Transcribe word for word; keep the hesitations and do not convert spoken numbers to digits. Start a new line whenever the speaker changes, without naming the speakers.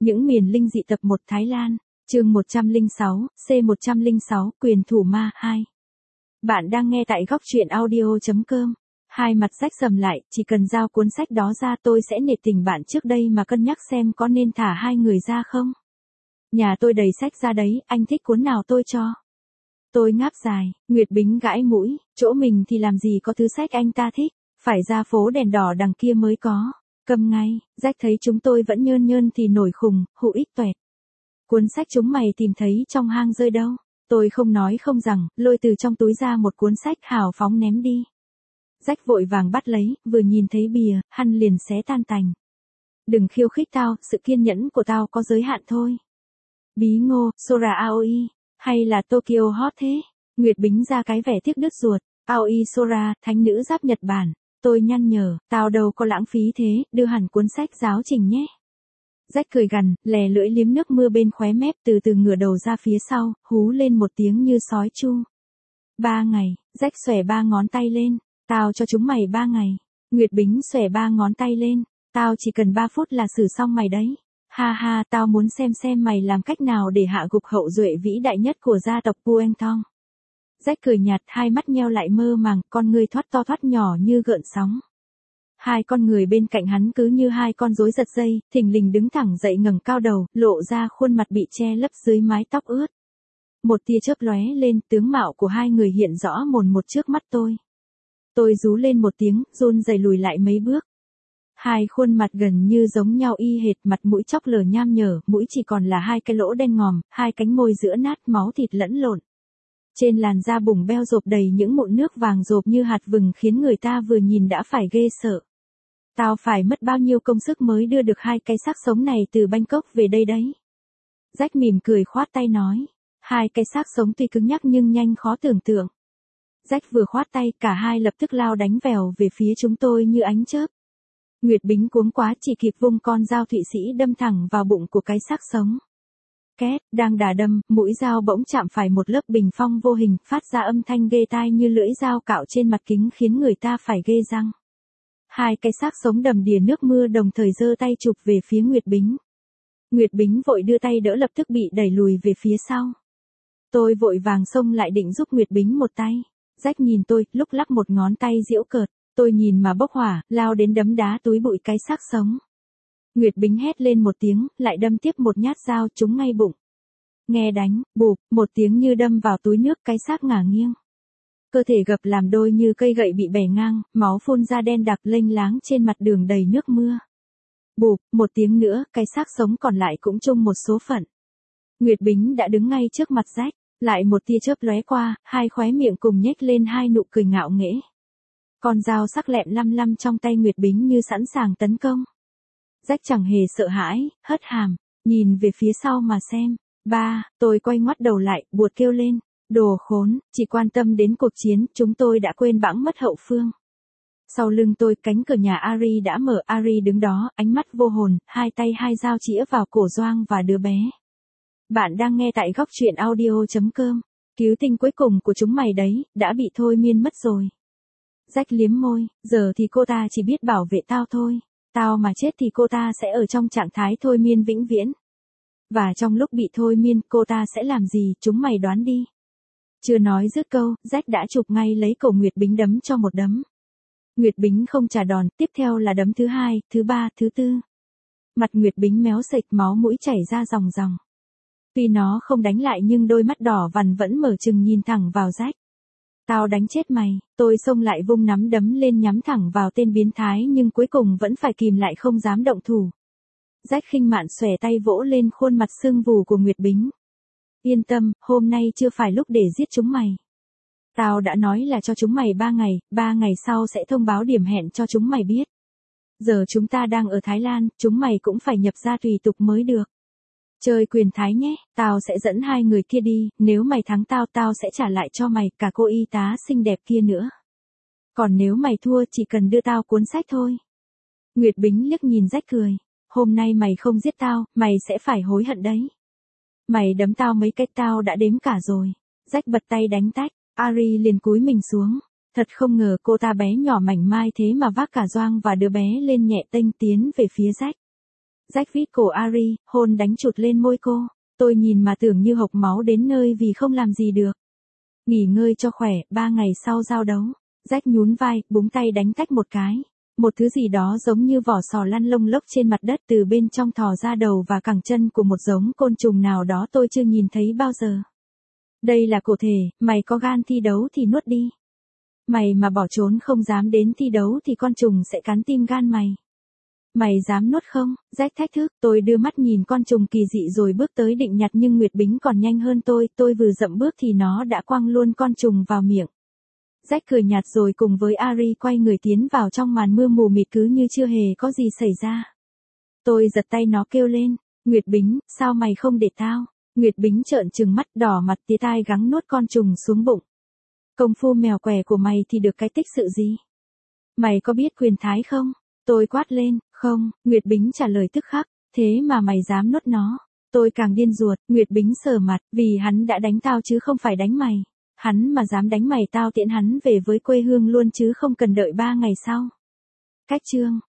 Những miền linh dị tập một Thái Lan, chương một trăm lẻ sáu, C một trăm lẻ sáu, quyền thủ ma hai. Bạn đang nghe tại góc truyện audio chấm com. Hai mặt rách sầm lại, chỉ cần giao cuốn sách đó ra tôi sẽ nể tình bạn trước đây mà cân nhắc xem có nên thả hai người ra không. Nhà tôi đầy sách ra đấy, anh thích cuốn nào tôi cho. Tôi ngáp dài, Nguyệt Bính gãi mũi, chỗ mình thì làm gì có thứ sách anh ta thích, phải ra phố đèn đỏ đằng kia mới có. Cầm ngay, Rách thấy chúng tôi vẫn nhơn nhơn thì nổi khùng, hụ ích toẹt. Cuốn sách chúng mày tìm thấy trong hang rơi đâu? Tôi không nói không rằng, lôi từ trong túi ra một cuốn sách hào phóng ném đi. Rách vội vàng bắt lấy, vừa nhìn thấy bìa, hắn liền xé tan tành. Đừng khiêu khích tao, sự kiên nhẫn của tao có giới hạn thôi. Bí ngô, Sora Aoi, hay là Tokyo Hot thế? Nguyệt Bính ra cái vẻ tiếc đứt ruột. Aoi Sora, thánh nữ giáp Nhật Bản. Tôi nhăn nhở, tao đâu có lãng phí thế, đưa hẳn cuốn sách giáo trình nhé. Rách cười gằn, lè lưỡi liếm nước mưa bên khóe mép, từ từ ngửa đầu ra phía sau, hú lên một tiếng như sói chu. Ba ngày, Rách xòe ba ngón tay lên, tao cho chúng mày ba ngày. Nguyệt Bính xòe ba ngón tay lên, tao chỉ cần ba phút là xử xong mày đấy. Ha ha, tao muốn xem xem mày làm cách nào để hạ gục hậu duệ vĩ đại nhất của gia tộc Pueng Thong. Rách cười nhạt, hai mắt nheo lại mơ màng, con người thoát to thoát nhỏ như gợn sóng. Hai con người bên cạnh hắn cứ như hai con rối giật dây, thình lình đứng thẳng dậy ngẩng cao đầu, lộ ra khuôn mặt bị che lấp dưới mái tóc ướt. Một tia chớp lóe lên, tướng mạo của hai người hiện rõ mồn một trước mắt tôi. Tôi rú lên một tiếng, run rẩy lùi lại mấy bước. Hai khuôn mặt gần như giống nhau y hệt, mặt mũi chóc lở nham nhở, mũi chỉ còn là hai cái lỗ đen ngòm, hai cánh môi giữa nát, máu thịt lẫn lộn. Trên làn da bùng beo rộp đầy những mụn nước vàng rộp như hạt vừng khiến người ta vừa nhìn đã phải ghê sợ. Tao phải mất bao nhiêu công sức mới đưa được hai cái xác sống này từ Bangkok về đây đấy. Rách mỉm cười khoát tay nói. Hai cái xác sống tuy cứng nhắc nhưng nhanh khó tưởng tượng. Rách vừa khoát tay, cả hai lập tức lao đánh vèo về phía chúng tôi như ánh chớp. Nguyệt Bính cuống quá chỉ kịp vung con dao Thụy Sĩ đâm thẳng vào bụng của cái xác sống. Két, đang đà đâm, mũi dao bỗng chạm phải một lớp bình phong vô hình, phát ra âm thanh ghê tai như lưỡi dao cạo trên mặt kính khiến người ta phải ghê răng. Hai cái xác sống đầm đìa nước mưa đồng thời giơ tay chụp về phía Nguyệt Bính. Nguyệt Bính vội đưa tay đỡ, lập tức bị đẩy lùi về phía sau. Tôi vội vàng xông lại định giúp Nguyệt Bính một tay. Rách nhìn tôi, lúc lắc một ngón tay giễu cợt, tôi nhìn mà bốc hỏa, lao đến đấm đá túi bụi cái xác sống. Nguyệt Bính hét lên một tiếng, lại đâm tiếp một nhát dao trúng ngay bụng. Nghe đánh, bụp, một tiếng như đâm vào túi nước, cái xác ngả nghiêng. Cơ thể gập làm đôi như cây gậy bị bẻ ngang, máu phun ra đen đặc lênh láng trên mặt đường đầy nước mưa. Bụp, một tiếng nữa, cái xác sống còn lại cũng chung một số phận. Nguyệt Bính đã đứng ngay trước mặt Rách, lại một tia chớp lóe qua, hai khóe miệng cùng nhếch lên hai nụ cười ngạo nghễ. Con dao sắc lẹm lăm lăm trong tay Nguyệt Bính như sẵn sàng tấn công. Rách chẳng hề sợ hãi, hất hàm, nhìn về phía sau mà xem. Ba, tôi quay ngoắt đầu lại, buột kêu lên. Đồ khốn, chỉ quan tâm đến cuộc chiến, chúng tôi đã quên bẵng mất hậu phương. Sau lưng tôi, cánh cửa nhà Ari đã mở, Ari đứng đó, ánh mắt vô hồn, hai tay hai dao chĩa vào cổ Doang và đứa bé. Bạn đang nghe tại góc truyện audio chấm com. Cứu tinh cuối cùng của chúng mày đấy, đã bị thôi miên mất rồi. Rách liếm môi, giờ thì cô ta chỉ biết bảo vệ tao thôi. Tao mà chết thì cô ta sẽ ở trong trạng thái thôi miên vĩnh viễn. Và trong lúc bị thôi miên, cô ta sẽ làm gì, chúng mày đoán đi. Chưa nói dứt câu, Rách đã chụp ngay lấy cổ Nguyệt Bính đấm cho một đấm. Nguyệt Bính không trả đòn, tiếp theo là đấm thứ hai, thứ ba, thứ tư. Mặt Nguyệt Bính méo sệch, máu mũi chảy ra ròng ròng. Tuy nó không đánh lại nhưng đôi mắt đỏ vằn vẫn mở trừng nhìn thẳng vào Rách. Tao đánh chết mày, tôi xông lại vung nắm đấm lên nhắm thẳng vào tên biến thái nhưng cuối cùng vẫn phải kìm lại không dám động thủ. Rách khinh mạn xòe tay vỗ lên khuôn mặt sưng vù của Nguyệt Bính. Yên tâm, hôm nay chưa phải lúc để giết chúng mày. Tao đã nói là cho chúng mày ba ngày, ba ngày sau sẽ thông báo điểm hẹn cho chúng mày biết. Giờ chúng ta đang ở Thái Lan, chúng mày cũng phải nhập gia tùy tục mới được. Chơi quyền thái nhé, tao sẽ dẫn hai người kia đi, nếu mày thắng tao tao sẽ trả lại cho mày cả cô y tá xinh đẹp kia nữa. Còn nếu mày thua chỉ cần đưa tao cuốn sách thôi. Nguyệt Bính liếc nhìn Rách cười, hôm nay mày không giết tao, mày sẽ phải hối hận đấy. Mày đấm tao mấy cái tao đã đếm cả rồi. Rách bật tay đánh tách, Ari liền cúi mình xuống. Thật không ngờ cô ta bé nhỏ mảnh mai thế mà vác cả Doang và đứa bé lên nhẹ tênh tiến về phía Rách. Rách vít cổ Ari, hôn đánh chụt lên môi cô. Tôi nhìn mà tưởng như hộc máu đến nơi vì không làm gì được. Nghỉ ngơi cho khỏe, ba ngày sau giao đấu. Rách nhún vai, búng tay đánh tách một cái. Một thứ gì đó giống như vỏ sò lăn lông lốc trên mặt đất từ bên trong thò ra đầu và cẳng chân của một giống côn trùng nào đó tôi chưa nhìn thấy bao giờ. Đây là cổ thể, mày có gan thi đấu thì nuốt đi. Mày mà bỏ trốn không dám đến thi đấu thì con trùng sẽ cắn tim gan mày. Mày dám nuốt không? Rách thách thức, tôi đưa mắt nhìn con trùng kỳ dị rồi bước tới định nhặt nhưng Nguyệt Bính còn nhanh hơn tôi, tôi vừa dậm bước thì nó đã quăng luôn con trùng vào miệng. Rách cười nhạt rồi cùng với Ari quay người tiến vào trong màn mưa mù mịt cứ như chưa hề có gì xảy ra. Tôi giật tay nó kêu lên, Nguyệt Bính, sao mày không để tao? Nguyệt Bính trợn trừng mắt đỏ mặt tía tai gắng nuốt con trùng xuống bụng. Công phu mèo quẻ của mày thì được cái tích sự gì? Mày có biết quyền thái không? Tôi quát lên, không, Nguyệt Bính trả lời tức khắc, thế mà mày dám nuốt nó. Tôi càng điên ruột, Nguyệt Bính sờ mặt, vì hắn đã đánh tao chứ không phải đánh mày. Hắn mà dám đánh mày tao tiễn hắn về với quê hương luôn chứ không cần đợi ba ngày sau. Cách chương